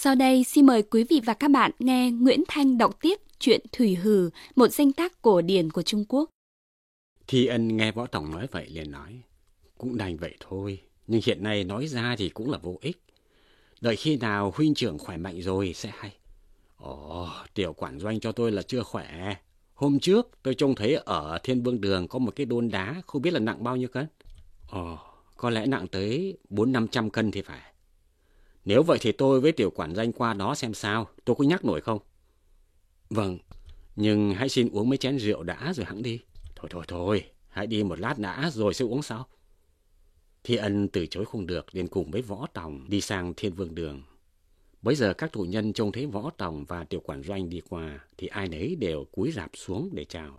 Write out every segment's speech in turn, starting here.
Sau đây xin mời quý vị và các bạn nghe Nguyễn Thanh đọc tiếp truyện Thủy Hử, một danh tác cổ điển của Trung Quốc. Thi Ân nghe Võ Tòng nói vậy liền nói, cũng đành vậy thôi, nhưng hiện nay nói ra thì cũng là vô ích. Đợi khi nào huynh trưởng khỏe mạnh rồi sẽ hay. Ồ, tiểu quản doanh cho tôi là chưa khỏe. Hôm trước tôi trông thấy ở Thiên Vương Đường có một cái đôn đá, không biết là nặng bao nhiêu cân. Ồ, có lẽ nặng tới 400-500 cân thì phải. Nếu vậy thì tôi với tiểu quản doanh qua đó xem sao, tôi có nhắc nổi không? Vâng, nhưng hãy xin uống mấy chén rượu đã rồi hẵng đi. Thôi, hãy đi một lát đã rồi sẽ uống sau. Thi Ân từ chối không được, liền cùng với Võ Tòng đi sang Thiên Vương Đường. Bấy giờ các tù nhân trông thấy Võ Tòng và tiểu quản doanh đi qua thì ai nấy đều cúi rạp xuống để chào.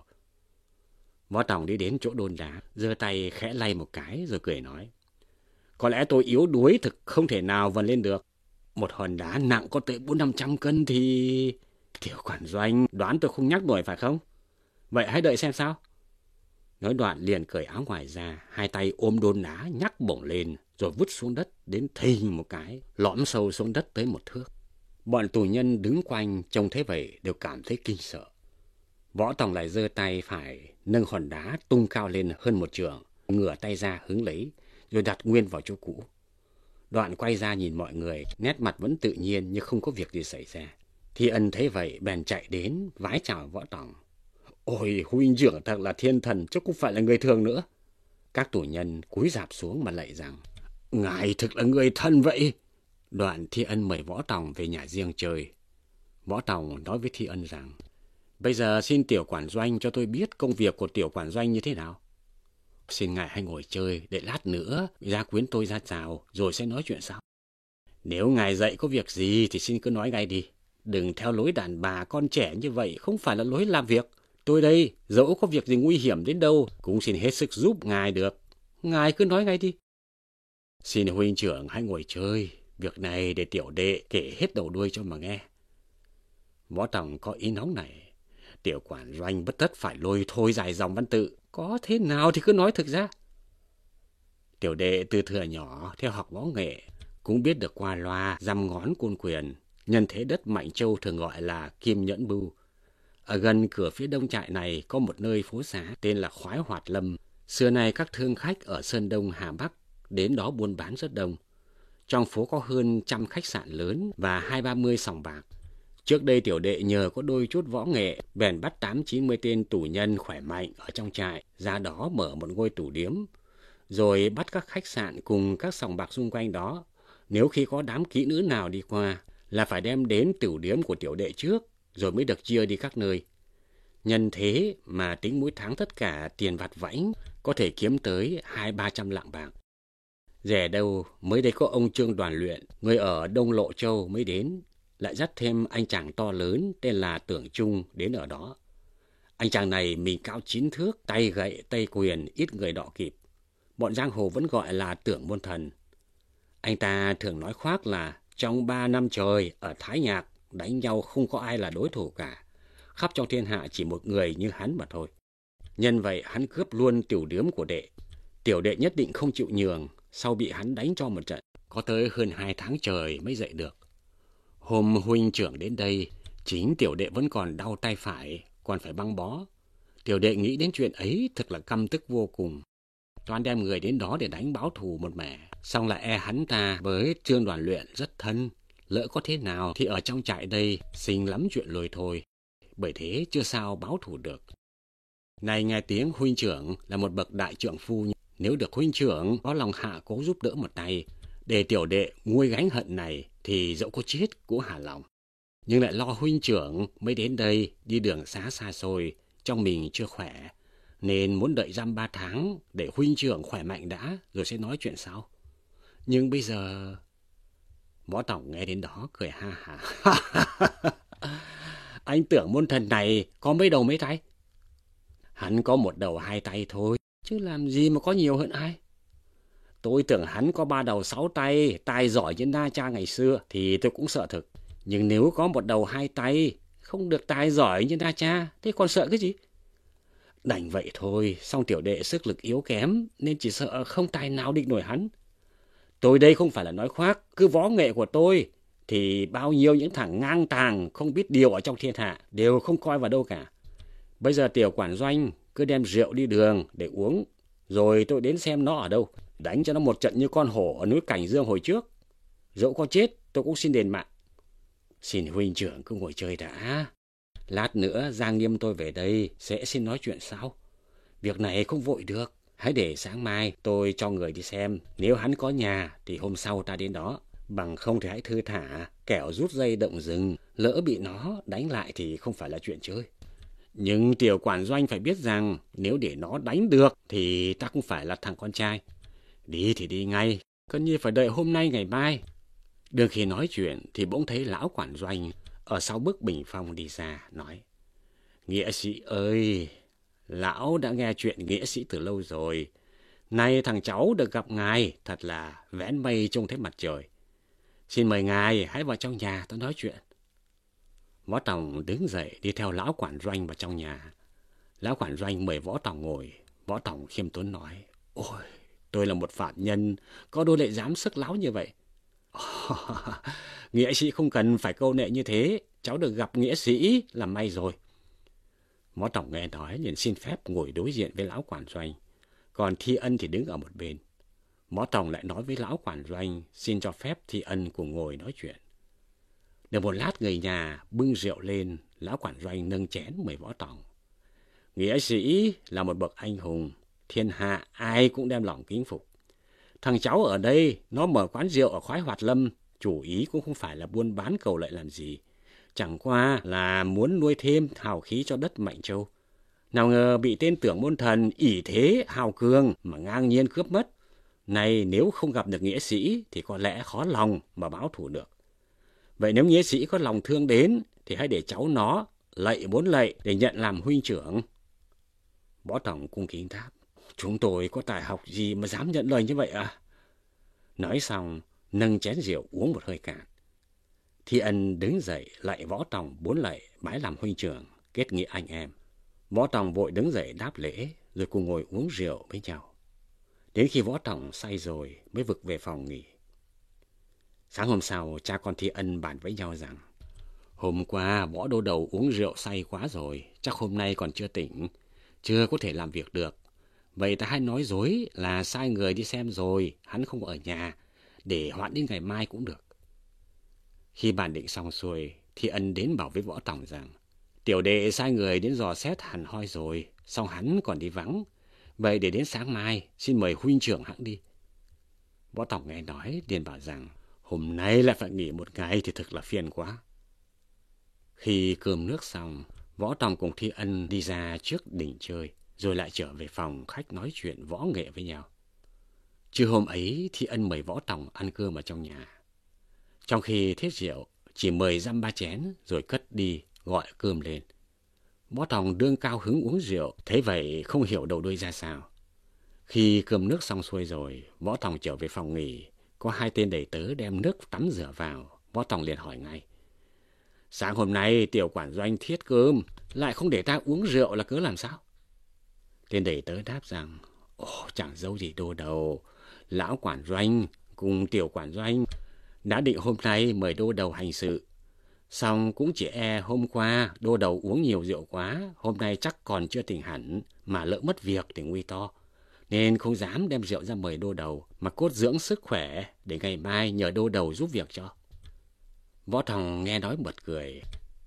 Võ Tòng đi đến chỗ đôn đá, giơ tay khẽ lay một cái rồi cười nói, có lẽ tôi yếu đuối thực không thể nào vần lên được. Một hòn đá nặng có tới 400-500 cân thì... Tiểu quản doanh đoán tôi không nhắc nổi phải không? Vậy hãy đợi xem sao. Nói đoạn liền cởi áo ngoài ra, hai tay ôm đôn đá nhắc bổng lên rồi vứt xuống đất đến thình một cái, lõm sâu xuống đất tới 1 thước. Bọn tù nhân đứng quanh trông thế vậy đều cảm thấy kinh sợ. Võ Tòng lại giơ tay phải nâng hòn đá tung cao lên hơn 1 trượng, ngửa tay ra hứng lấy rồi đặt nguyên vào chỗ cũ. Đoạn quay ra nhìn mọi người, nét mặt vẫn tự nhiên như không có việc gì xảy ra. Thi Ân thấy vậy bèn chạy đến vái chào Võ Tòng. Ôi, huynh trưởng thật là thiên thần, chứ không phải là người thường nữa. Các tù nhân cúi rạp xuống mà lạy rằng, ngài thực là người thần vậy. Đoạn Thi Ân mời Võ Tòng về nhà riêng chơi. Võ Tòng nói với Thi Ân rằng, bây giờ xin tiểu quản doanh cho tôi biết công việc của tiểu quản doanh như thế nào. Xin ngài hãy ngồi chơi, để lát nữa gia quyến tôi ra chào rồi sẽ nói chuyện sau. Nếu ngài dạy có việc gì thì xin cứ nói ngay đi. Đừng theo lối đàn bà con trẻ như vậy, không phải là lối làm việc. Tôi đây, dẫu có việc gì nguy hiểm đến đâu, cũng xin hết sức giúp ngài được. Ngài cứ nói ngay đi. Xin huynh trưởng hãy ngồi chơi, việc này để tiểu đệ kể hết đầu đuôi cho mà nghe. Võ Tòng có ý nóng này, tiểu quản doanh bất tất phải lôi thôi dài dòng văn tự, có thế nào thì cứ nói thực ra. Tiểu đệ từ thuở nhỏ theo học võ nghệ, cũng biết được qua loa dăm ngón côn quyền, nhân thế đất Mạnh Châu thường gọi là Kim Nhẫn Bưu. Ở gần cửa phía đông trại này có một nơi phố xá tên là Khoái Hoạt Lâm. Xưa nay các thương khách ở Sơn Đông Hà Bắc đến đó buôn bán rất đông. Trong phố có hơn 100 khách sạn lớn và 20-30 sòng bạc. Trước đây tiểu đệ nhờ có đôi chút võ nghệ, bèn bắt 80-90 tên tù nhân khỏe mạnh ở trong trại, ra đó mở một ngôi tủ điếm. Rồi bắt các khách sạn cùng các sòng bạc xung quanh đó. Nếu khi có đám kỹ nữ nào đi qua là phải đem đến tủ điếm của tiểu đệ trước, rồi mới được chia đi các nơi. Nhân thế mà tính mỗi tháng tất cả tiền vặt vãnh có thể kiếm tới 200-300 lạng bạc. Rẻ đâu, mới đây có ông Trương Đoàn Luyện, người ở Đông Lộ Châu mới đến, lại dắt thêm anh chàng to lớn tên là Tưởng Trung đến ở đó. Anh chàng này mình cao 9 thước, tay gậy, tay quyền, ít người đọ kịp. Bọn giang hồ vẫn gọi là Tưởng Môn Thần. Anh ta thường nói khoác là trong 3 năm trời ở Thái Nhạc đánh nhau không có ai là đối thủ cả. Khắp trong thiên hạ chỉ một người như hắn mà thôi. Nhân vậy hắn cướp luôn tiểu điếm của đệ. Tiểu đệ nhất định không chịu nhường, sau bị hắn đánh cho một trận. Có tới hơn 2 tháng trời mới dậy được. Hôm huynh trưởng đến đây, chính tiểu đệ vẫn còn đau tay phải, còn phải băng bó. Tiểu đệ nghĩ đến chuyện ấy thật là căm tức vô cùng. Toan đem người đến đó để đánh báo thù một mẻ. Xong là hắn ta với Trương Đoàn Luyện rất thân. Lỡ có thế nào thì ở trong trại đây xinh lắm chuyện lôi thôi. Bởi thế chưa sao báo thù được. Này nghe tiếng huynh trưởng là một bậc đại trượng phu. Nếu được huynh trưởng có lòng hạ cố giúp đỡ một tay, để tiểu đệ nguôi gánh hận này thì dẫu có chết cũng hả lòng. Nhưng lại lo huynh trưởng mới đến đây đi đường xa xôi, trong mình chưa khỏe. Nên muốn đợi 3 tháng để huynh trưởng khỏe mạnh đã rồi sẽ nói chuyện sau. Nhưng bây giờ... Võ Tòng nghe đến đó cười ha hả. Anh Tưởng Môn Thần này có mấy đầu mấy tay? Hắn có 1 đầu 2 tay thôi, chứ làm gì mà có nhiều hơn ai. Tôi tưởng hắn có 3 đầu 6 tay, tài giỏi như Na Cha ngày xưa thì tôi cũng sợ thực. Nhưng nếu có 1 đầu 2 tay, không được tài giỏi như Na Cha, thế còn sợ cái gì? Đành vậy thôi, song tiểu đệ sức lực yếu kém nên chỉ sợ không tài nào địch nổi hắn. Tôi đây không phải là nói khoác, cứ võ nghệ của tôi thì bao nhiêu những thằng ngang tàng không biết điều ở trong thiên hạ đều không coi vào đâu cả. Bây giờ tiểu quản doanh cứ đem rượu đi đường để uống, rồi tôi đến xem nó ở đâu, đánh cho nó một trận như con hổ ở núi Cảnh Dương hồi trước. Dẫu có chết tôi cũng xin đền mạng. Xin huynh trưởng cứ ngồi chơi đã. Lát nữa Giang Nghiêm tôi về đây sẽ xin nói chuyện sau. Việc này không vội được. Hãy để sáng mai tôi cho người đi xem. Nếu hắn có nhà thì hôm sau ta đến đó. Bằng không thì hãy thư thả, kẻo rút dây động rừng. Lỡ bị nó đánh lại thì không phải là chuyện chơi. Nhưng tiểu quản doanh phải biết rằng nếu để nó đánh được thì ta cũng phải là thằng con trai. Đi thì đi ngay, cần như phải đợi hôm nay ngày mai. Đừng khi nói chuyện thì bỗng thấy lão quản doanh ở sau bức bình phong đi ra, nói: Nghĩa sĩ ơi, lão đã nghe chuyện nghĩa sĩ từ lâu rồi. Nay thằng cháu được gặp ngài, thật là vén mây trông thấy mặt trời. Xin mời ngài hãy vào trong nhà tôi nói chuyện. Võ Tòng đứng dậy đi theo lão quản doanh vào trong nhà. Lão quản doanh mời Võ Tòng ngồi. Võ Tòng khiêm tốn nói: Ôi, tôi là một phạm nhân, có đâu lại dám sức láo như vậy. Nghĩa sĩ không cần phải câu nệ như thế, cháu được gặp nghĩa sĩ là may rồi. Võ Tòng nghe nói liền xin phép ngồi đối diện với lão quản doanh, còn Thi Ân thì đứng ở một bên. Võ Tòng lại nói với lão quản doanh xin cho phép Thi Ân cùng ngồi nói chuyện. Được một lát người nhà bưng rượu lên, lão quản doanh nâng chén mời Võ Tòng. Nghĩa sĩ là một bậc anh hùng, thiên hạ ai cũng đem lòng kính phục. Thằng cháu ở đây nó mở quán rượu ở Khoái Hoạt Lâm, chủ ý cũng không phải là buôn bán cầu lợi làm gì, chẳng qua là muốn nuôi thêm hào khí cho đất Mạnh Châu. Nào ngờ bị tên Tưởng Môn Thần ỷ thế hào cường mà ngang nhiên cướp mất. Này nếu không gặp được nghĩa sĩ thì có lẽ khó lòng mà báo thù được. Vậy nếu nghĩa sĩ có lòng thương đến thì hãy để cháu nó lạy 4 lạy để nhận làm huynh trưởng. Võ Tòng cung kính đáp: Chúng tôi có tài học gì mà dám nhận lời như vậy à? Nói xong nâng chén rượu uống một hơi cạn. Thi Ân đứng dậy lạy Võ Tòng 4 lạy bái làm huynh trưởng, kết nghĩa anh em. Võ Tòng vội đứng dậy đáp lễ rồi cùng ngồi uống rượu với nhau. Đến khi Võ Tòng say rồi mới vực về phòng nghỉ. Sáng hôm sau, cha con Thi Ân bàn với nhau rằng: Hôm qua Võ Đô Đầu uống rượu say quá rồi, chắc hôm nay còn chưa tỉnh, chưa có thể làm việc được. Vậy ta hãy nói dối là sai người đi xem rồi, hắn không ở nhà, để hoãn đến ngày mai cũng được. Khi bàn định xong xuôi, Thi Ân đến bảo với Võ Tòng rằng: Tiểu đệ sai người đến dò xét hẳn hoi rồi, song hắn còn đi vắng. Vậy để đến sáng mai, xin mời huynh trưởng hãng đi. Võ Tòng nghe nói, liền bảo rằng: Hôm nay lại phải nghỉ một ngày thì thực là phiền quá. Khi cơm nước xong, Võ Tòng cùng Thi Ân đi ra trước đình chơi, rồi lại trở về phòng khách nói chuyện võ nghệ với nhau. Trưa hôm ấy, Thi Ân mời Võ Tòng ăn cơm ở trong nhà. Trong khi thiết rượu, chỉ mời dăm ba chén rồi cất đi gọi cơm lên. Võ Tòng đương cao hứng uống rượu, thế vậy không hiểu đầu đuôi ra sao. Khi cơm nước xong xuôi rồi, Võ Tòng trở về phòng nghỉ, có 2 tên đầy tớ đem nước tắm rửa vào. Võ Tòng liền hỏi ngay: Sáng hôm nay tiểu quản doanh thiết cơm, lại không để ta uống rượu là cớ làm sao? Tên đầy tớ đáp rằng: Ồ, chẳng giấu gì Đô Đầu, lão quản doanh cùng tiểu quản doanh đã định hôm nay mời Đô Đầu hành sự. Xong cũng chỉ hôm qua Đô Đầu uống nhiều rượu quá, hôm nay chắc còn chưa tỉnh hẳn, mà lỡ mất việc thì nguy to, nên không dám đem rượu ra mời Đô Đầu, mà cốt dưỡng sức khỏe để ngày mai nhờ Đô Đầu giúp việc cho. Võ Tòng nghe nói bật cười.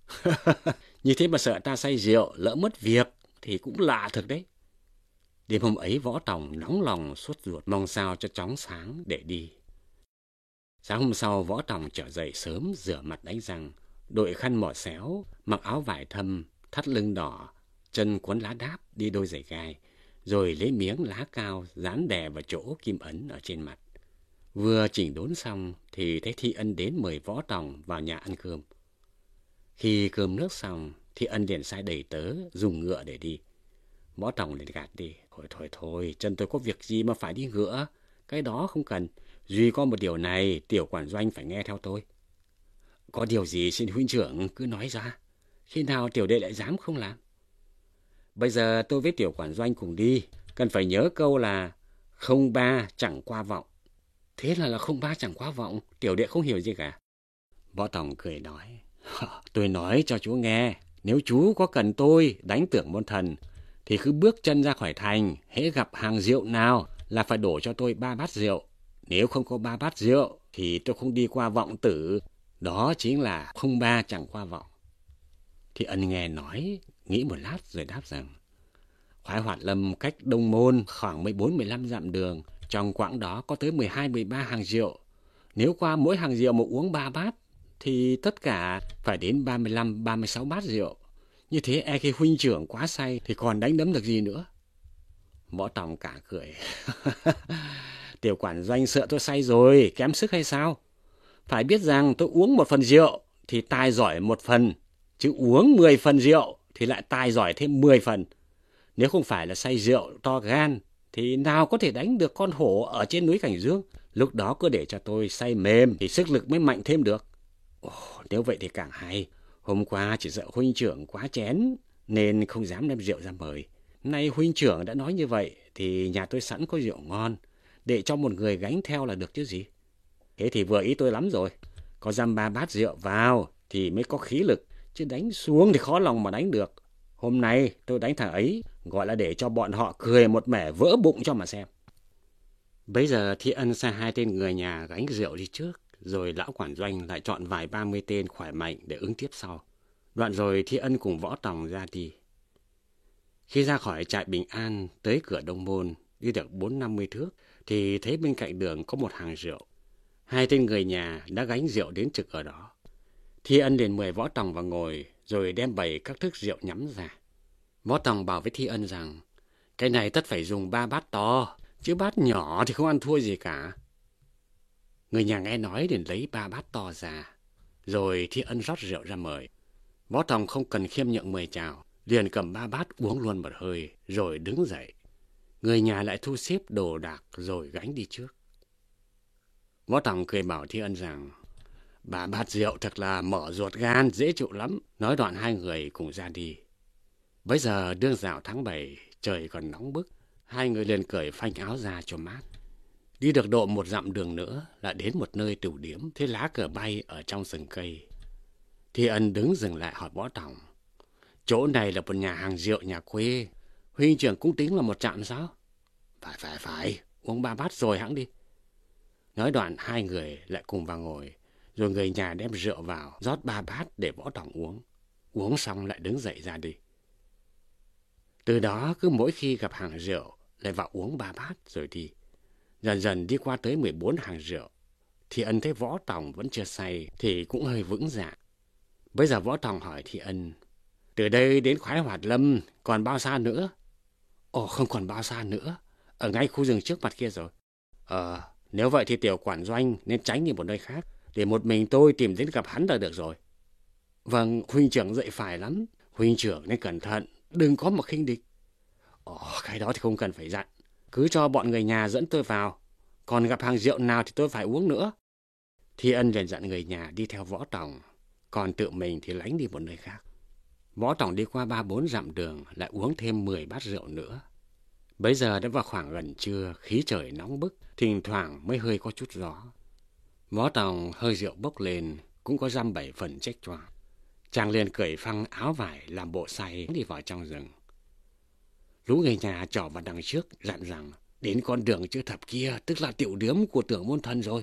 Như thế mà sợ ta say rượu lỡ mất việc thì cũng lạ thật đấy. Đêm hôm ấy Võ Tòng nóng lòng sốt ruột mong sao cho chóng sáng để đi. Sáng hôm sau Võ Tòng trở dậy sớm, rửa mặt đánh răng, đội khăn mỏ xéo, mặc áo vải thâm, thắt lưng đỏ, chân quấn lá đáp, đi đôi giày gai, rồi lấy miếng lá cao dán đè vào chỗ kim ấn ở trên mặt. Vừa chỉnh đốn xong thì thấy Thi Ân đến mời Võ Tòng vào nhà ăn cơm. Khi cơm nước xong, Thi Ân liền sai đầy tớ dùng ngựa để đi. Võ Tòng liền gạt đi: Thôi, chân tôi có việc gì mà phải đi ngựa, cái đó không cần. Duy có một điều này, tiểu quản doanh phải nghe theo tôi. Có điều gì xin huynh trưởng cứ nói ra, khi nào tiểu đệ lại dám không làm? Bây giờ tôi với tiểu quản doanh cùng đi, cần phải nhớ câu là không ba chẳng qua vọng. Thế là không ba chẳng qua vọng, tiểu đệ không hiểu gì cả. Võ Tòng cười nói, tôi nói cho chú nghe, nếu chú có cần tôi đánh Tưởng Môn Thần, thì cứ bước chân ra khỏi thành, hễ gặp hàng rượu nào là phải đổ cho tôi 3 bát rượu. Nếu không có 3 bát rượu, thì tôi không đi qua Vọng Tử. Đó chính là không ba chẳng qua vọng. Thì Ân nghe nói, nghĩ một lát rồi đáp rằng, Khoái Hoạt Lâm cách Đông Môn khoảng 14-15 dặm đường. Trong quãng đó có tới 12-13 hàng rượu. Nếu qua mỗi hàng rượu mà uống 3 bát, thì tất cả phải đến 35-36 bát rượu. Như thế e khi huynh trưởng quá say thì còn đánh đấm được gì nữa. Võ Tòng cả cười. Tiểu quản doanh sợ tôi say rồi, kém sức hay sao? Phải biết rằng tôi uống 1 phần rượu thì tài giỏi 1 phần, chứ uống 10 phần rượu thì lại tài giỏi thêm 10 phần. Nếu không phải là say rượu to gan thì nào có thể đánh được con hổ ở trên núi Cảnh Dương. Lúc đó cứ để cho tôi say mềm thì sức lực mới mạnh thêm được. Nếu vậy thì càng hay. Hôm qua chỉ sợ huynh trưởng quá chén nên không dám đem rượu ra mời. Nay huynh trưởng đã nói như vậy thì nhà tôi sẵn có rượu ngon, để cho một người gánh theo là được chứ gì. Thế thì vừa ý tôi lắm rồi. Có dăm 3 bát rượu vào thì mới có khí lực, chứ đánh xuống thì khó lòng mà đánh được. Hôm nay tôi đánh thằng ấy, gọi là để cho bọn họ cười một mẻ vỡ bụng cho mà xem. Bấy giờ Thi Ân sai 2 tên người nhà gánh rượu đi trước, rồi lão quản doanh lại chọn vài 30 tên khỏe mạnh để ứng tiếp sau. Đoạn rồi Thi Ân cùng Võ Tòng ra đi. Khi ra khỏi trại Bình An tới cửa Đông Môn, đi được 40-50 thước, thì thấy bên cạnh đường có một hàng rượu. 2 tên người nhà đã gánh rượu đến trực ở đó. Thi Ân liền mời Võ Tòng vào ngồi, rồi đem bày các thức rượu nhắm ra. Võ Tòng bảo với Thi Ân rằng, cái này tất phải dùng 3 bát to, chứ bát nhỏ thì không ăn thua gì cả. Người nhà nghe nói liền lấy 3 bát to ra, rồi Thi Ân rót rượu ra mời. Võ Tòng không cần khiêm nhượng mời chào, liền cầm 3 bát uống luôn một hơi, rồi đứng dậy. Người nhà lại thu xếp đồ đạc rồi gánh đi trước. Võ Tòng cười bảo Thi Ân rằng, 3 bát rượu thật là mở ruột gan, dễ chịu lắm. Nói đoạn 2 người cùng ra đi. Bấy giờ đương dạo tháng 7, trời còn nóng bức. 2 người liền cởi phanh áo ra cho mát. Đi được độ 1 dặm đường nữa là đến một nơi tửu điếm, thấy lá cờ bay ở trong rừng cây. Thi Ân đứng dừng lại hỏi Võ Tòng, chỗ này là một nhà hàng rượu nhà quê, huynh trưởng cũng tính là một trạm sao? Phải, uống 3 bát rồi hẵng đi. Nói đoạn 2 người lại cùng vào ngồi, rồi người nhà đem rượu vào, rót 3 bát để Võ Tòng uống. Uống xong lại đứng dậy ra đi. Từ đó cứ mỗi khi gặp hàng rượu, lại vào uống 3 bát rồi đi. Dần dần đi qua tới 14 hàng rượu. Thi Ân thấy Võ Tòng vẫn chưa say thì cũng hơi vững dạ. Bây giờ Võ Tòng hỏi Thi Ân, từ đây đến Khoái Hoạt Lâm còn bao xa nữa? Không còn bao xa nữa, ở ngay khu rừng trước mặt kia rồi. Nếu vậy thì tiểu quản doanh nên tránh đi một nơi khác, để một mình tôi tìm đến gặp hắn là được rồi. Vâng, huynh trưởng dạy phải lắm, huynh trưởng nên cẩn thận, đừng có mà khinh địch. Cái đó thì không cần phải dặn, cứ cho bọn người nhà dẫn tôi vào, còn gặp hàng rượu nào thì tôi phải uống nữa. Thi Ân liền dặn người nhà đi theo Võ Tòng, còn tự mình thì lánh đi một nơi khác. Võ Tòng đi qua 3-4 dặm đường lại uống thêm 10 bát rượu nữa. Bấy giờ đã vào khoảng gần trưa, khí trời nóng bức, thỉnh thoảng mới hơi có chút gió. Võ Tòng hơi rượu bốc lên, cũng có 7 phần chếch choạng. Chàng liền cởi phăng áo vải làm bộ say đi vào trong rừng. Lũ người nhà trỏ vào đằng trước dặn rằng, đến con đường chữ thập kia, tức là tiểu điếm của Tưởng Môn Thần rồi.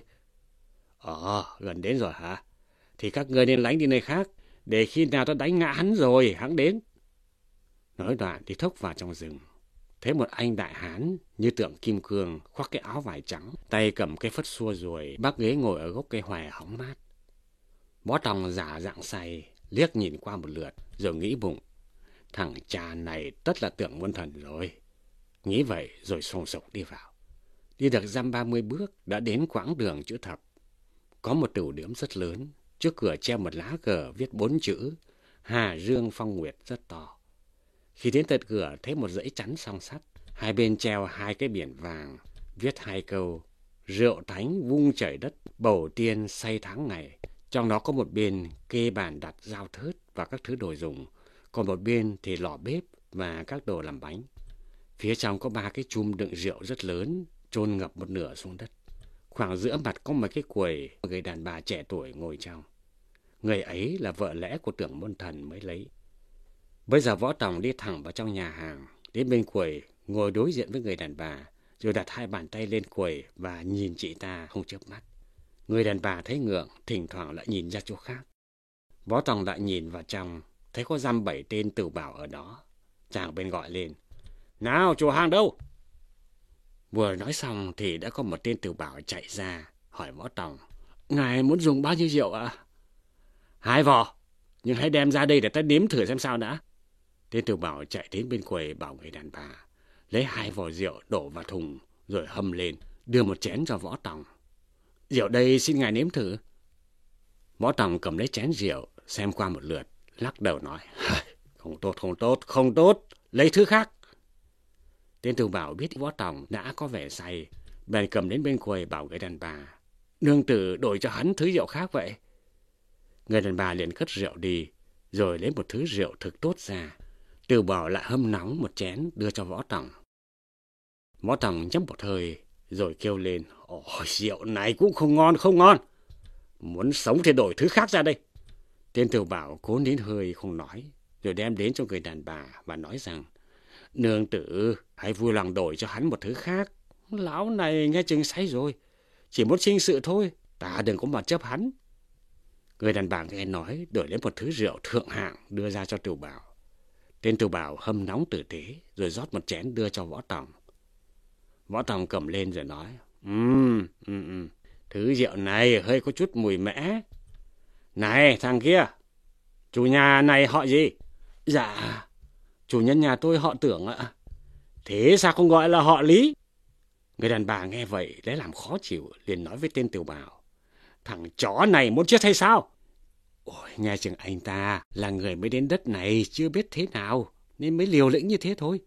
Gần đến rồi hả? Thì các người nên lánh đi nơi khác, để khi nào ta đánh ngã hắn rồi hẵng đến. Nói đoạn thì thốc vào trong rừng. Thấy một anh đại hán như tượng kim cương, khoác cái áo vải trắng, tay cầm cây phất xua ruồi, bác ghế ngồi ở gốc cây hòe hóng mát. Võ Tòng giả dạng say, liếc nhìn qua một lượt, rồi nghĩ bụng, thằng cha này tất là Tưởng Môn Thần rồi. Nghĩ vậy rồi sùng sục đi vào. Đi được 30 bước đã đến quãng đường chữ thập. Có một tửu điếm rất lớn, trước cửa treo một lá cờ viết 4 chữ Hà Dương Phong Nguyệt rất to. Khi đến tận cửa thấy một dãy chắn song sắt, 2 bên treo 2 cái biển vàng, viết 2 câu rượu thánh vung trời đất, bầu tiên say tháng ngày. Trong đó có một bên kê bàn đặt dao thớt và các thứ đồ dùng, còn một bên thì lò bếp và các đồ làm bánh. Phía trong có 3 cái chum đựng rượu rất lớn, chôn ngập một nửa xuống đất. Khoảng giữa mặt có một cái quầy, một người đàn bà trẻ tuổi ngồi trong. Người ấy là vợ lẽ của Tưởng Môn Thần mới lấy. Bây giờ Võ Tòng đi thẳng vào trong nhà hàng, đến bên quầy, ngồi đối diện với người đàn bà, rồi đặt hai bàn tay lên quầy và nhìn chị ta không chớp mắt. Người đàn bà thấy ngượng, thỉnh thoảng lại nhìn ra chỗ khác. Võ Tòng lại nhìn vào trong, thấy có dăm 7 tên tử bảo ở đó. Chàng bên gọi lên, nào chủ hàng đâu? Vừa nói xong thì đã có một tên tử bảo chạy ra, hỏi Võ Tòng, ngài muốn dùng bao nhiêu rượu ạ? 2 vò, nhưng hãy đem ra đây để ta nếm thử xem sao đã. Tên tử bảo chạy đến bên quầy bảo người đàn bà, lấy 2 vò rượu đổ vào thùng, rồi hâm lên, đưa một chén cho Võ Tòng. Rượu đây xin ngài nếm thử. Võ Tòng cầm lấy chén rượu, xem qua một lượt, lắc đầu nói, không tốt, lấy thứ khác. Tên tử bảo biết Võ Tòng đã có vẻ say, bèn cầm đến bên quầy bảo người đàn bà, nương tử đổi cho hắn thứ rượu khác vậy. Người đàn bà liền cất rượu đi, rồi lấy một thứ rượu thực tốt ra. Tử bảo lại hâm nóng một chén đưa cho Võ Tòng. Võ Tòng nhấp một hơi, rồi kêu lên, ôi, rượu này cũng không ngon. Muốn sống thì đổi thứ khác ra đây. Tên tử bảo cố nín hơi không nói, rồi đem đến cho người đàn bà và nói rằng, nương tử, hãy vui lòng đổi cho hắn một thứ khác. Lão này nghe chừng say rồi, chỉ muốn sinh sự thôi, ta đừng có mà chấp hắn. Người đàn bà nghe nói, đổi lấy một thứ rượu thượng hạng đưa ra cho tử bảo. Tên tử bảo hâm nóng tử tế, rồi rót một chén đưa cho Võ Tòng. Võ Tòng cầm lên rồi nói, thứ rượu này hơi có chút mùi mẽ. Này thằng kia, chủ nhà này họ gì? Dạ, chủ nhân nhà tôi họ Tưởng ạ. Thế sao không gọi là họ Lý? Người đàn bà nghe vậy lấy làm khó chịu, liền nói với tên tử bảo, thằng chó này muốn chết hay sao? Ôi, nghe chừng anh ta là người mới đến đất này, chưa biết thế nào, nên mới liều lĩnh như thế thôi.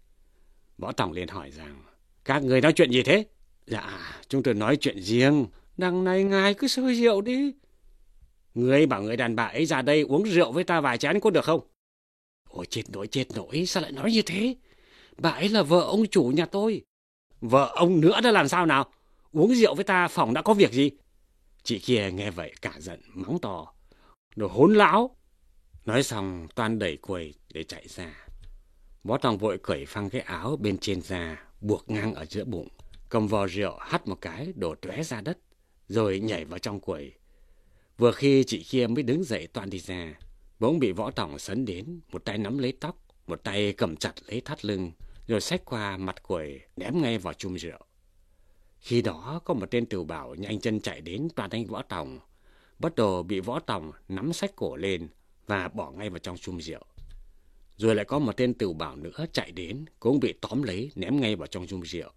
Võ Tòng liền hỏi rằng, các người nói chuyện gì thế? Dạ, chúng tôi nói chuyện riêng, đằng này ngài cứ sơi rượu đi. Người bảo người đàn bà ấy ra đây uống rượu với ta vài chén có được không? Ôi chết nổi, sao lại nói như thế? Bà ấy là vợ ông chủ nhà tôi. Vợ ông nữa đã làm sao nào? Uống rượu với ta phòng đã có việc gì? Chị kia nghe vậy cả giận mắng to, đồ hỗn láo. Nói xong toan đẩy quầy để chạy ra. Võ Tòng vội cởi phăng cái áo bên trên ra, buộc ngang ở giữa bụng, cầm vò rượu hắt một cái đổ tóe ra đất, rồi nhảy vào trong quầy. Vừa khi chị kia mới đứng dậy toan đi ra, bỗng bị Võ Tòng sấn đến, một tay nắm lấy tóc, một tay cầm chặt lấy thắt lưng, rồi xách qua mặt quầy ném ngay vào chum rượu. Khi đó có một tên tử bảo nhanh chân chạy đến toan đánh Võ Tòng, bắt đầu bị Võ Tòng nắm xách cổ lên và bỏ ngay vào trong chum rượu. Rồi lại có một tên tử bảo nữa chạy đến, cũng bị tóm lấy ném ngay vào trong chum rượu.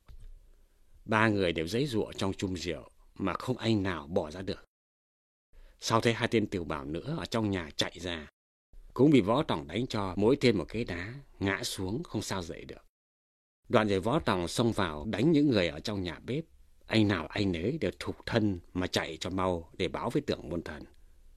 3 người đều giãy giụa trong chum rượu mà không anh nào bỏ ra được. Sau thấy 2 tên tử bảo nữa ở trong nhà chạy ra, cũng bị Võ Tòng đánh cho mỗi tên một cái đá, ngã xuống không sao dậy được. Đoạn rồi Võ Tòng xông vào đánh những người ở trong nhà bếp, anh nào anh nấy đều thục thân mà chạy cho mau để báo với Tưởng Môn Thần.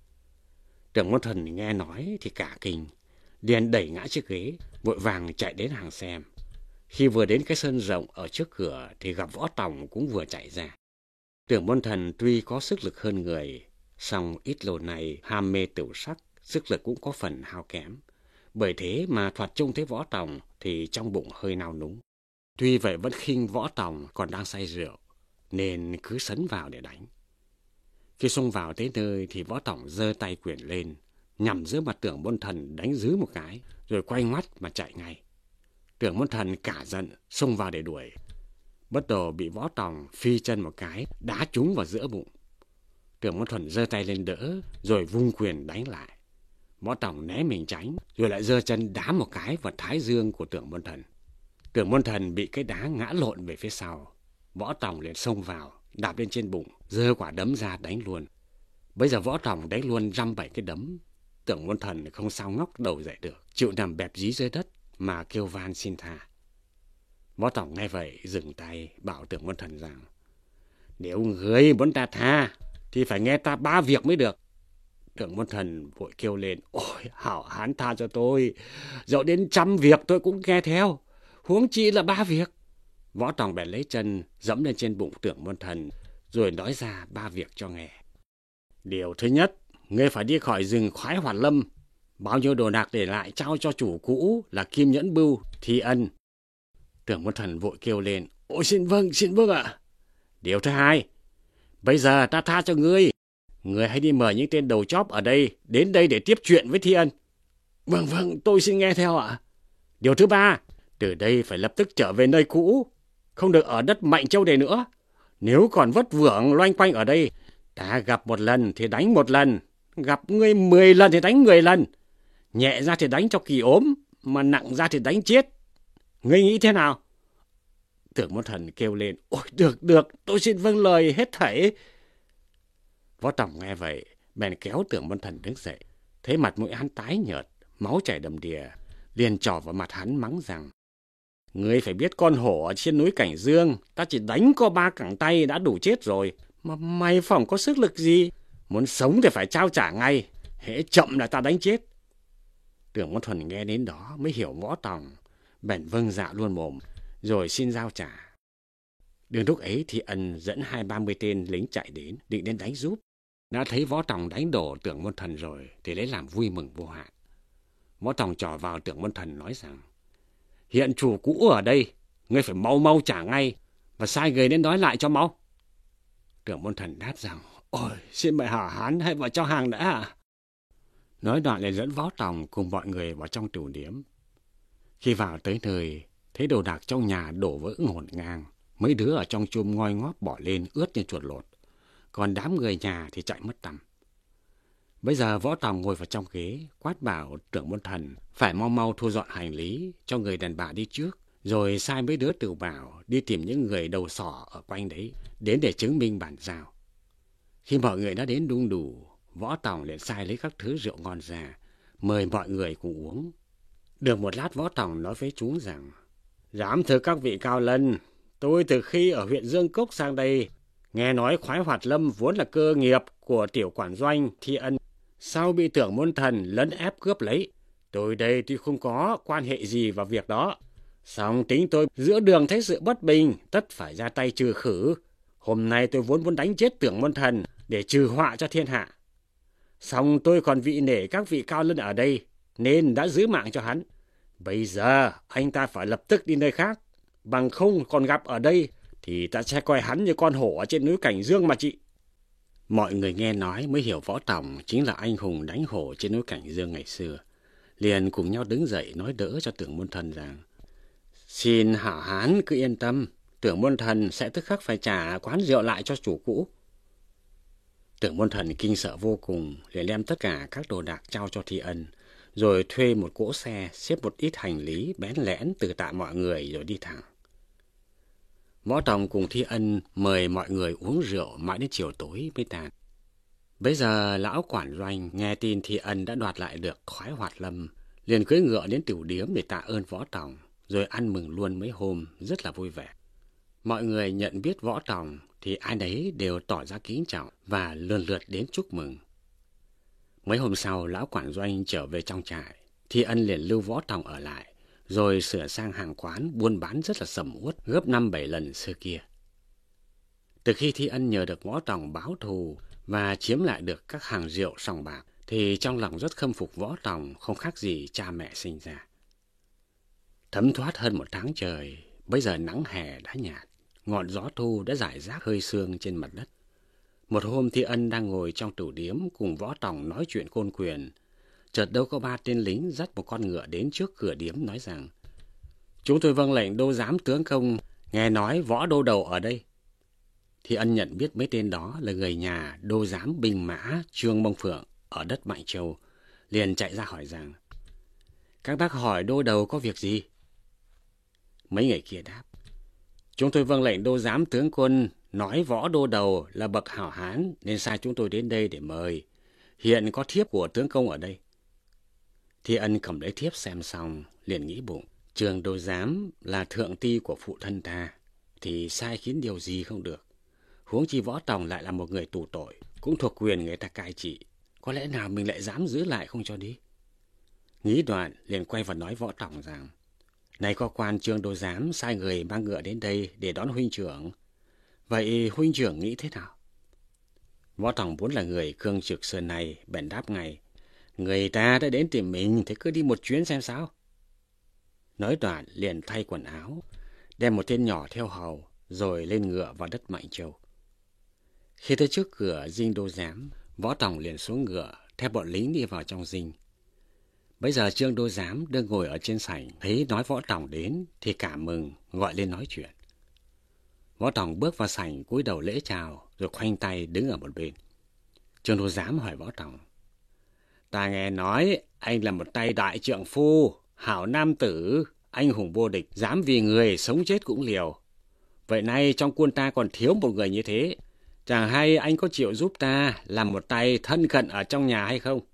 Tưởng Môn Thần nghe nói thì cả kinh, liền đẩy ngã chiếc ghế, vội vàng chạy đến hàng xem. Khi vừa đến cái sân rộng ở trước cửa thì gặp Võ Tòng cũng vừa chạy ra. Tưởng Môn Thần tuy có sức lực hơn người, song ít lâu này ham mê tửu sắc, sức lực cũng có phần hao kém. Bởi thế mà thoạt trông thấy Võ Tòng thì trong bụng hơi nao núng. Tuy vậy vẫn khinh Võ Tòng còn đang say rượu, nên cứ sấn vào để đánh. Khi xông vào tới nơi thì Võ Tòng giơ tay quyền lên, nhằm giữa mặt Tưởng Môn Thần đánh dứ một cái, rồi quay ngoắt mà chạy ngay. Tưởng Môn Thần cả giận, xông vào để đuổi. Bất đồ bị Võ Tòng phi chân một cái, đá trúng vào giữa bụng. Tưởng Môn Thần giơ tay lên đỡ, rồi vung quyền đánh lại. Võ Tòng né mình tránh, rồi lại giơ chân đá một cái vào thái dương của Tưởng Môn Thần. Tưởng Môn Thần bị cái đá ngã lộn về phía sau. Võ Tòng liền xông vào, đạp lên trên bụng, giơ quả đấm ra đánh luôn. Bây giờ Võ Tòng đánh luôn 5-7 cái đấm. Tưởng Môn Thần không sao ngóc đầu dậy được, chịu nằm bẹp dí dưới đất mà kêu van xin tha. Võ Tòng nghe vậy dừng tay, bảo Tưởng Môn Thần rằng, nếu người muốn ta tha thì phải nghe ta 3 việc mới được. Tưởng Môn Thần vội kêu lên, ôi hảo hán tha cho tôi, dẫu đến 100 việc tôi cũng nghe theo, huống chi là 3 việc. Võ Tòng bèn lấy chân dẫm lên trên bụng Tưởng Môn Thần, rồi nói ra 3 việc cho nghe. Điều thứ nhất, Ngươi phải đi khỏi rừng Khoái Hoạt Lâm. Bao nhiêu đồ đạc để lại trao cho chủ cũ là Kim Nhẫn Bưu, Thi Ân. Tưởng Môn Thần vội kêu lên, ôi xin vâng ạ. Điều thứ hai, bây giờ ta tha cho ngươi. Ngươi hãy đi mời những tên đầu chóp ở đây đến đây để tiếp chuyện với Thi Ân. Vâng, tôi xin nghe theo ạ. Điều thứ ba, từ đây phải lập tức trở về nơi cũ, không được ở đất Mạnh Châu này nữa. Nếu còn vất vưởng loanh quanh ở đây, ta gặp một lần thì đánh một lần, gặp ngươi 10 lần thì đánh 10 lần. Nhẹ ra thì đánh cho kỳ ốm, mà nặng ra thì đánh chết. Ngươi nghĩ thế nào? Tưởng Môn Thần kêu lên, ôi được, tôi xin vâng lời hết thảy. Võ Tòng nghe vậy, bèn kéo Tưởng Môn Thần đứng dậy. Thấy mặt mũi hắn tái nhợt, máu chảy đầm đìa, liền trỏ vào mặt hắn mắng rằng, ngươi phải biết con hổ ở trên núi Cảnh Dương, ta chỉ đánh có 3 cẳng tay đã đủ chết rồi, mà mày phỏng có sức lực gì? Muốn sống thì phải trao trả ngay, hễ chậm là ta đánh chết. Tưởng Môn Thần nghe đến đó mới hiểu Võ Tòng, bèn vâng dạ luôn mồm, rồi xin giao trả. Đường lúc ấy thì Ân dẫn 20-30 tên lính chạy đến, định đến đánh giúp. Đã thấy Võ Tòng đánh đổ Tưởng Môn Thần rồi thì lấy làm vui mừng vô hạn. Võ Tòng trỏ vào Tưởng Môn Thần nói rằng, hiện chủ cũ ở đây, ngươi phải mau trả ngay, và sai người đến nói lại cho mau. Tưởng Môn Thần đáp rằng, ôi xin mời hảo hán hãy vào cho hàng đã ạ. Nói đoạn lại dẫn Võ Tòng cùng mọi người vào trong tửu điếm. Khi vào tới nơi, thấy đồ đạc trong nhà đổ vỡ ngổn ngang, mấy đứa ở trong chum ngoi ngóp bỏ lên ướt như chuột lột, còn đám người nhà thì chạy mất tăm. Bây giờ Võ Tòng ngồi vào trong ghế, quát bảo Tưởng Môn Thần phải mau thu dọn hành lý cho người đàn bà đi trước, rồi sai mấy đứa Tửu Bảo đi tìm những người đầu sỏ ở quanh đấy đến để chứng minh bản giao. Khi mọi người đã đến đông đủ, Võ Tòng liền sai lấy các thứ rượu ngon ra, mời mọi người cùng uống. Được một lát Võ Tòng nói với chúng rằng, dám thưa các vị cao lân, tôi từ khi ở huyện Dương Cốc sang đây, nghe nói Khoái Hoạt Lâm vốn là cơ nghiệp của tiểu quản doanh Thi Ân, sau bị Tưởng Môn Thần lấn ép cướp lấy. Tôi đây tuy không có quan hệ gì vào việc đó, song tính tôi giữa đường thấy sự bất bình, tất phải ra tay trừ khử. Hôm nay tôi vốn muốn đánh chết Tưởng Môn Thần để trừ họa cho thiên hạ. Song tôi còn vị nể các vị cao lân ở đây, nên đã giữ mạng cho hắn. Bây giờ anh ta phải lập tức đi nơi khác, bằng không còn gặp ở đây thì ta sẽ coi hắn như con hổ ở trên núi Cảnh Dương mà chị. Mọi người nghe nói mới hiểu Võ Tòng chính là anh hùng đánh hổ trên núi Cảnh Dương ngày xưa, liền cùng nhau đứng dậy nói đỡ cho Tưởng Môn Thần rằng, xin hảo hán cứ yên tâm, Tưởng Môn Thần sẽ tức khắc phải trả quán rượu lại cho chủ cũ. Tưởng Môn Thần kinh sợ vô cùng, liền đem tất cả các đồ đạc trao cho Thi Ân, rồi thuê một cỗ xe xếp một ít hành lý bén lẽn từ tạ mọi người rồi đi thẳng. Võ Tòng cùng Thi Ân mời mọi người uống rượu mãi đến chiều tối mới tàn. Bây giờ lão quản doanh nghe tin Thi Ân đã đoạt lại được Khoái Hoạt Lâm, liền cưỡi ngựa đến tửu điếm để tạ ơn Võ Tòng, rồi ăn mừng luôn mấy hôm rất là vui vẻ. Mọi người nhận biết Võ Tòng thì ai nấy đều tỏ ra kính trọng và lần lượt đến chúc mừng. Mấy hôm sau, lão quản doanh trở về trong trại, Thi Ân liền lưu Võ Tòng ở lại, rồi sửa sang hàng quán buôn bán rất là sầm uất, gấp 5-7 lần xưa kia. Từ khi Thi Ân nhờ được Võ Tòng báo thù và chiếm lại được các hàng rượu sòng bạc, thì trong lòng rất khâm phục Võ Tòng, không khác gì cha mẹ sinh ra. Thấm thoát hơn 1 tháng trời, bây giờ nắng hè đã nhạt, ngọn gió thu đã rải rác hơi sương trên mặt đất. Một hôm Thi Ân đang ngồi trong tửu điếm cùng Võ Tòng nói chuyện côn quyền, chợt đâu có 3 tên lính dắt một con ngựa đến trước cửa điếm nói rằng, chúng tôi vâng lệnh đô giám tướng công, nghe nói Võ đô đầu ở đây. Thi Ân nhận biết mấy tên đó là người nhà đô giám binh mã Trương Mông Phượng ở đất Mạnh Châu, liền chạy ra hỏi rằng, các bác hỏi đô đầu có việc gì? Mấy người kia đáp, chúng tôi vâng lệnh đô giám tướng quân nói Võ đô đầu là bậc hảo hán nên sai chúng tôi đến đây để mời. Hiện có thiếp của tướng công ở đây. Thi Ân cầm lấy thiếp xem xong, liền nghĩ bụng, Trương đô giám là thượng ti của phụ thân ta, thì sai khiến điều gì không được. Huống chi Võ Tòng lại là một người tù tội, cũng thuộc quyền người ta cai trị, có lẽ nào mình lại dám giữ lại không cho đi. Nghĩ đoạn liền quay vào nói Võ Tòng rằng, này có quan Trương đô giám sai người mang ngựa đến đây để đón huynh trưởng, vậy huynh trưởng nghĩ thế nào? Võ Tòng vốn là người cương trực sơn này, bèn đáp ngay. Người ta đã đến tìm mình, thế cứ đi một chuyến xem sao. Nói đoạn liền thay quần áo, đem một tên nhỏ theo hầu, rồi lên ngựa vào đất Mạnh Châu. Khi tới trước cửa dinh Đô Giám, Võ Tòng liền xuống ngựa, theo bọn lính đi vào trong dinh. Bây giờ Trương Đô Giám đang ngồi ở trên sảnh, thấy nói Võ Tòng đến thì cảm mừng, gọi lên nói chuyện. Võ Tòng bước vào sảnh, cúi đầu lễ chào, rồi khoanh tay đứng ở một bên. Trương Đô Giám hỏi Võ Tòng: Ta nghe nói anh là một tay đại trượng phu, hảo nam tử, anh hùng vô địch, dám vì người sống chết cũng liều. Vậy nay trong quân ta còn thiếu một người như thế, chẳng hay anh có chịu giúp ta làm một tay thân cận ở trong nhà hay không?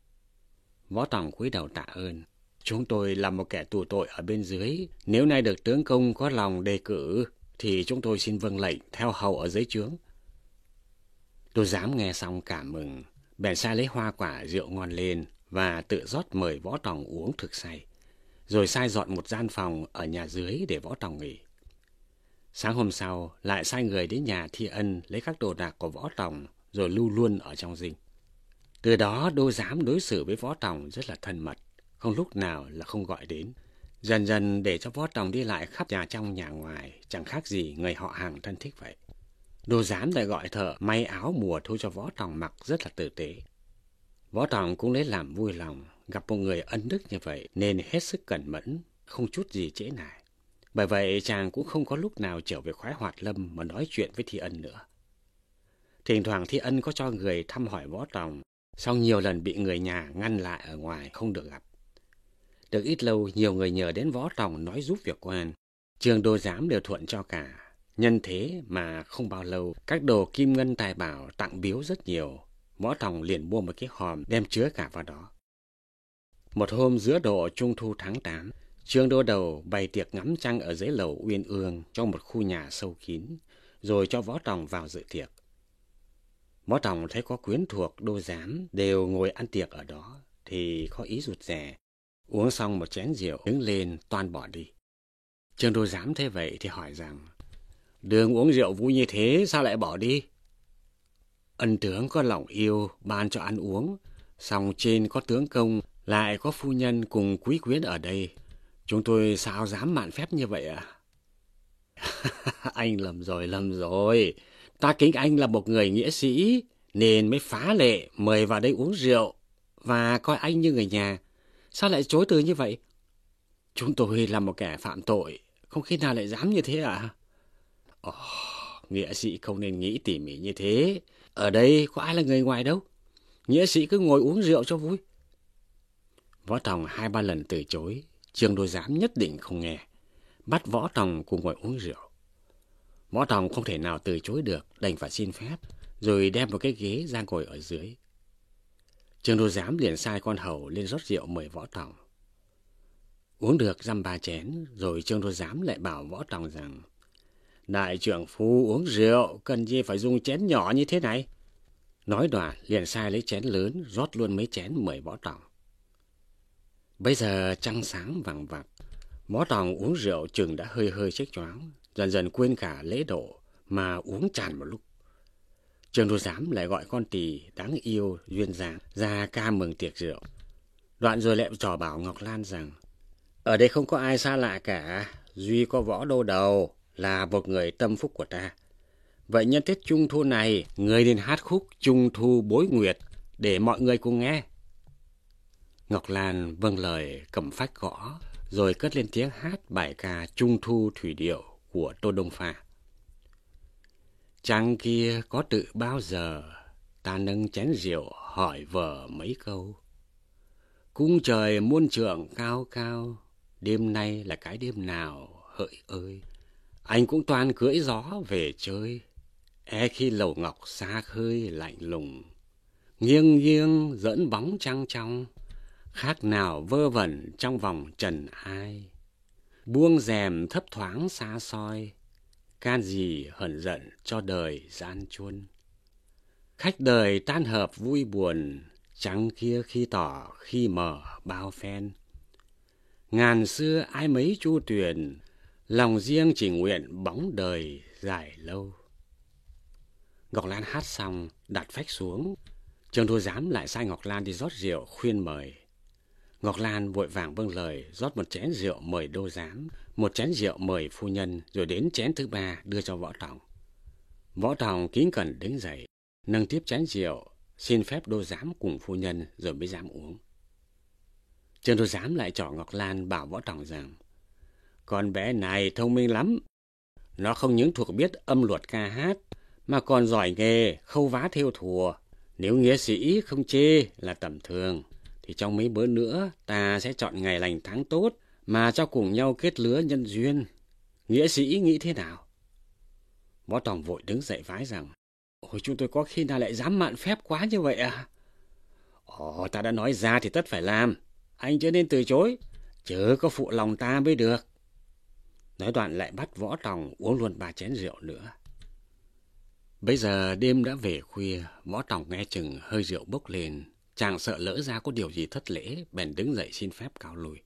Võ Tòng cúi đầu tạ ơn. Chúng tôi là một kẻ tù tội ở bên dưới, nếu nay được tướng công có lòng đề cử thì chúng tôi xin vâng lệnh theo hầu ở dưới trướng. Đô Giám nghe xong cảm mừng, bèn sai lấy hoa quả rượu ngon lên và tự rót mời Võ Tòng uống thực say, rồi sai dọn một gian phòng ở nhà dưới để Võ Tòng nghỉ. Sáng hôm sau lại sai người đến nhà Thi Ân lấy các đồ đạc của Võ Tòng rồi lưu luôn ở trong dinh. Từ đó Đô Giám đối xử với Võ Tòng rất là thân mật, không lúc nào là không gọi đến. Dần dần để cho Võ Tòng đi lại khắp nhà trong nhà ngoài, chẳng khác gì người họ hàng thân thích vậy. Đô Giám lại gọi thợ may áo mùa thu cho Võ Tòng mặc rất là tử tế. Võ Tòng cũng lấy làm vui lòng, gặp một người ân đức như vậy nên hết sức cẩn mẫn, không chút gì trễ nải. Bởi vậy chàng cũng không có lúc nào trở về khoái Hoạt Lâm mà nói chuyện với Thi Ân nữa. Thỉnh thoảng Thi Ân có cho người thăm hỏi Võ Tòng, sau nhiều lần bị người nhà ngăn lại ở ngoài không được gặp. Được ít lâu, nhiều người nhờ đến Võ Tòng nói giúp việc quan. Trương Đô Giám đều thuận cho cả. Nhân thế mà không bao lâu, các đồ kim ngân tài bảo tặng biếu rất nhiều. Võ Tòng liền mua một cái hòm đem chứa cả vào đó. Một hôm giữa độ Trung thu tháng 8, Trương Đô Đầu bày tiệc ngắm trăng ở dưới lầu Uyên Ương trong một khu nhà sâu kín, rồi cho Võ Tòng vào dự tiệc. Võ Tòng thấy có quyến thuộc Đô Giám đều ngồi ăn tiệc ở đó, thì có ý rụt rè. Uống xong một chén rượu, đứng lên toan bỏ đi. Trương Đô Giám thấy vậy thì hỏi rằng: Đường uống rượu vui như thế sao lại bỏ đi? Ân tướng có lòng yêu ban cho ăn uống, song trên có tướng công, lại có phu nhân cùng quý quyến ở đây, chúng tôi sao dám mạn phép như vậy ạ? Anh lầm rồi. Ta kính anh là một người nghĩa sĩ, nên mới phá lệ mời vào đây uống rượu và coi anh như người nhà. Sao lại chối từ như vậy? Chúng tôi là một kẻ phạm tội, không khi nào lại dám như thế ạ? Nghĩa sĩ không nên nghĩ tỉ mỉ như thế. Ở đây có ai là người ngoài đâu. Nghĩa sĩ cứ ngồi uống rượu cho vui. Võ Tòng 2-3 lần từ chối, Trương Đô Giám nhất định không nghe, bắt Võ Tòng cùng ngồi uống rượu. Võ Tòng không thể nào từ chối được, đành phải xin phép, rồi đem một cái ghế ra ngồi ở dưới. Trương Đô Giám liền sai con hầu lên rót rượu mời Võ Tòng. Uống được 2-3 chén, rồi Trương Đô Giám lại bảo Võ Tòng rằng: Đại trưởng phu uống rượu, cần gì phải dùng chén nhỏ như thế này? Nói đoạn liền sai lấy chén lớn, rót luôn mấy chén mời Võ Tòng. Bây giờ trăng sáng vằng vặc, Võ Tòng uống rượu chừng đã hơi chếch choáng, dần dần quên cả lễ độ mà uống tràn một lúc. Trương Đô Giám lại gọi con tỳ đáng yêu duyên dáng ra ca mừng tiệc rượu. Đoạn rồi lại trò bảo Ngọc Lan rằng: Ở đây không có ai xa lạ cả, duy có Võ Đô Đầu là một người tâm phúc của ta. Vậy nhân Tết Trung Thu này, người nên hát khúc Trung Thu Bối Nguyệt để mọi người cùng nghe. Ngọc Lan vâng lời cầm phách gõ, rồi cất lên tiếng hát bài ca Trung Thu Thủy Điệu của Tô Đông Pha. Trăng kia có tự bao giờ, ta nâng chén rượu hỏi vợ mấy câu. Cung trời muôn trượng cao cao, đêm nay là cái đêm nào hỡi ơi. Anh cũng toàn cưỡi gió về chơi, khi lầu ngọc xa khơi lạnh lùng. Nghiêng nghiêng dẫn bóng trăng trong, khác nào vơ vẩn trong vòng trần ai. Buông rèm thấp thoáng xa xôi, can gì hờn giận cho đời gian truân. Khách đời tan hợp vui buồn, trăng kia khi tỏ khi mở bao phen. Ngàn xưa ai mấy chu tuyền, lòng riêng chỉ nguyện bóng đời dài lâu. Ngọc Lan hát xong, đặt phách xuống. Trương Đô Giám lại sai Ngọc Lan đi rót rượu khuyên mời. Ngọc Lan vội vàng vâng lời, rót một chén rượu mời Đô Giám, một chén rượu mời phu nhân, rồi đến chén thứ ba đưa cho Võ Tòng. Võ Tòng kính cẩn đứng dậy, nâng tiếp chén rượu, xin phép Đô Giám cùng phu nhân rồi mới dám uống. Trương Đô Giám lại trỏ Ngọc Lan bảo Võ Tòng rằng, con bé này thông minh lắm. Nó không những thuộc biết âm luật ca hát, mà còn giỏi nghề khâu vá thêu thùa. Nếu nghĩa sĩ không chê là tầm thường, thì trong mấy bữa nữa ta sẽ chọn ngày lành tháng tốt mà cho cùng nhau kết lứa nhân duyên. Nghĩa sĩ nghĩ thế nào? Võ Tòng vội đứng dậy vái rằng, ôi chúng tôi có khi nào lại dám mạn phép quá như vậy à? Ồ, ta đã nói ra thì tất phải làm. Anh chưa nên từ chối, chớ có phụ lòng ta mới được. Nói đoạn lại bắt Võ Tòng uống luôn 3 chén rượu nữa. Bây giờ đêm đã về khuya, Võ Tòng nghe chừng hơi rượu bốc lên, chàng sợ lỡ ra có điều gì thất lễ, bèn đứng dậy xin phép cáo lui.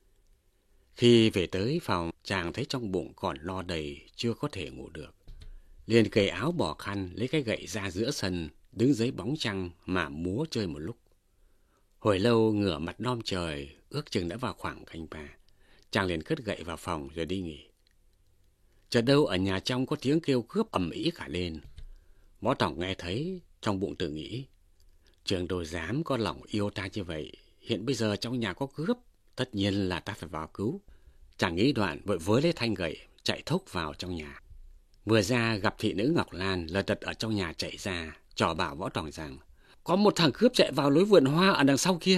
Khi về tới phòng, chàng thấy trong bụng còn no đầy, chưa có thể ngủ được. Liền cởi áo bỏ khăn, lấy cái gậy ra giữa sân, đứng dưới bóng trăng mà múa chơi một lúc. Hồi lâu ngửa mặt nom trời, ước chừng đã vào khoảng canh 3. Chàng liền cất gậy vào phòng rồi đi nghỉ. Chợt đâu ở nhà trong có tiếng kêu cướp ầm ĩ cả lên. Võ Tòng nghe thấy, trong bụng tự nghĩ, Trương Đô Giám có lòng yêu ta như vậy, hiện bây giờ trong nhà có cướp, tất nhiên là ta phải vào cứu. Chàng nghĩ đoạn vội với lấy thanh gậy, chạy thốc vào trong nhà. Vừa ra gặp thị nữ Ngọc Lan lật đật ở trong nhà chạy ra, trò bảo Võ Tòng rằng, có một thằng cướp chạy vào lối vườn hoa ở đằng sau kia.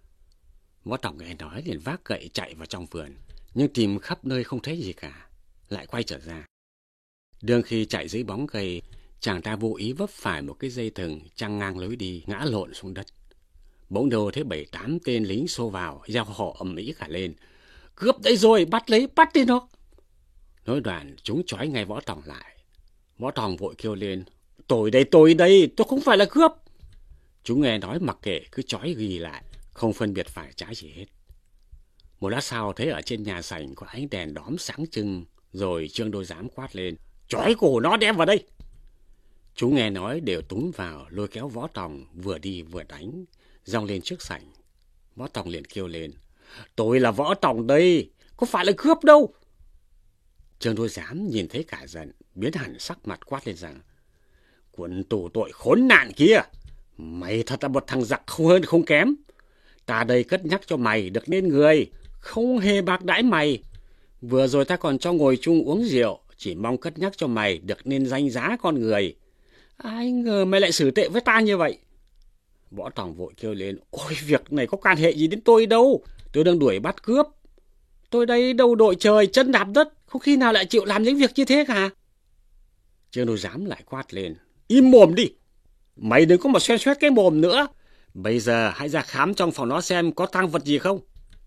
Võ Tòng nghe nói liền vác gậy chạy vào trong vườn, nhưng tìm khắp nơi không thấy gì cả, lại quay trở ra. Đương khi chạy dưới bóng cây, chàng ta vô ý vấp phải một cái dây thừng chằng ngang lối đi, ngã lộn xuống đất. Bỗng đầu thấy 7-8 tên lính xô vào, reo hò ầm ĩ cả lên, cướp đây rồi, bắt lấy, bắt đi nó. Nói đoạn chúng trói ngay Võ Tòng lại. Võ Tòng vội kêu lên, tôi đây, tôi không phải là cướp. Chúng nghe nói mặc kệ, cứ trói ghi lại, không phân biệt phải trái gì hết. Một lát sau thấy ở trên nhà sảnh có ánh đèn đóm sáng trưng, rồi Trương Đô Giám quát lên, trói cổ nó đem vào đây. Chúng nghe nói đều túm vào, lôi kéo Võ Tòng vừa đi vừa đánh, dòng lên trước sảnh. Võ Tòng liền kêu lên, tôi là Võ Tòng đây, có phải là cướp đâu. Trương Đô Giám nhìn thấy cả giận, biến hẳn sắc mặt quát lên rằng, quần tù tội khốn nạn kia, mày thật là một thằng giặc không hơn không kém. Ta đây cất nhắc cho mày được nên người, không hề bạc đãi mày. Vừa rồi ta còn cho ngồi chung uống rượu, chỉ mong cất nhắc cho mày được nên danh giá con người. Ai ngờ mày lại xử tệ với ta như vậy. Võ Tòng vội kêu lên, ôi việc này có quan hệ gì đến tôi đâu, tôi đang đuổi bắt cướp. Tôi đây đầu đội trời chân đạp đất, không khi nào lại chịu làm những việc như thế cả. Trương Đô Giám lại quát lên, im mồm đi, mày đừng có mà xoen xoét cái mồm nữa. Bây giờ hãy ra khám trong phòng nó xem có tang vật gì không.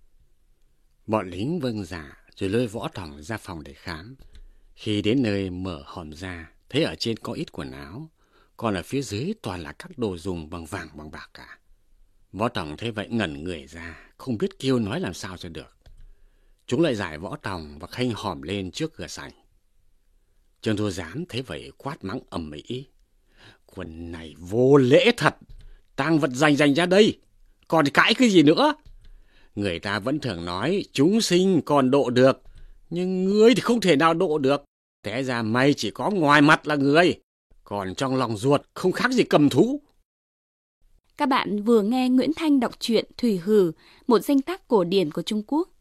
Bọn lính vâng dạ, rồi lôi Võ Tòng ra phòng để khám. Khi đến nơi mở hòm ra, thấy ở trên có ít quần áo, còn ở phía dưới toàn là các đồ dùng bằng vàng bằng bạc cả. Võ Tòng thấy vậy ngẩn người ra, không biết kêu nói làm sao cho được. Chúng lại giải Võ Tòng và khênh hòm lên trước cửa sảnh. Trương Đô Giám thấy vậy quát mắng ầm ĩ, quần này vô lễ thật, tang vật dành ra đây, còn cãi cái gì nữa. Người ta vẫn thường nói chúng sinh còn độ được, nhưng ngươi thì không thể nào độ được. Té ra mày chỉ có ngoài mặt là người, còn trong lòng ruột không khác gì cầm thú. Các bạn vừa nghe Nguyễn Thanh đọc truyện Thủy Hử, một danh tác cổ điển của Trung Quốc.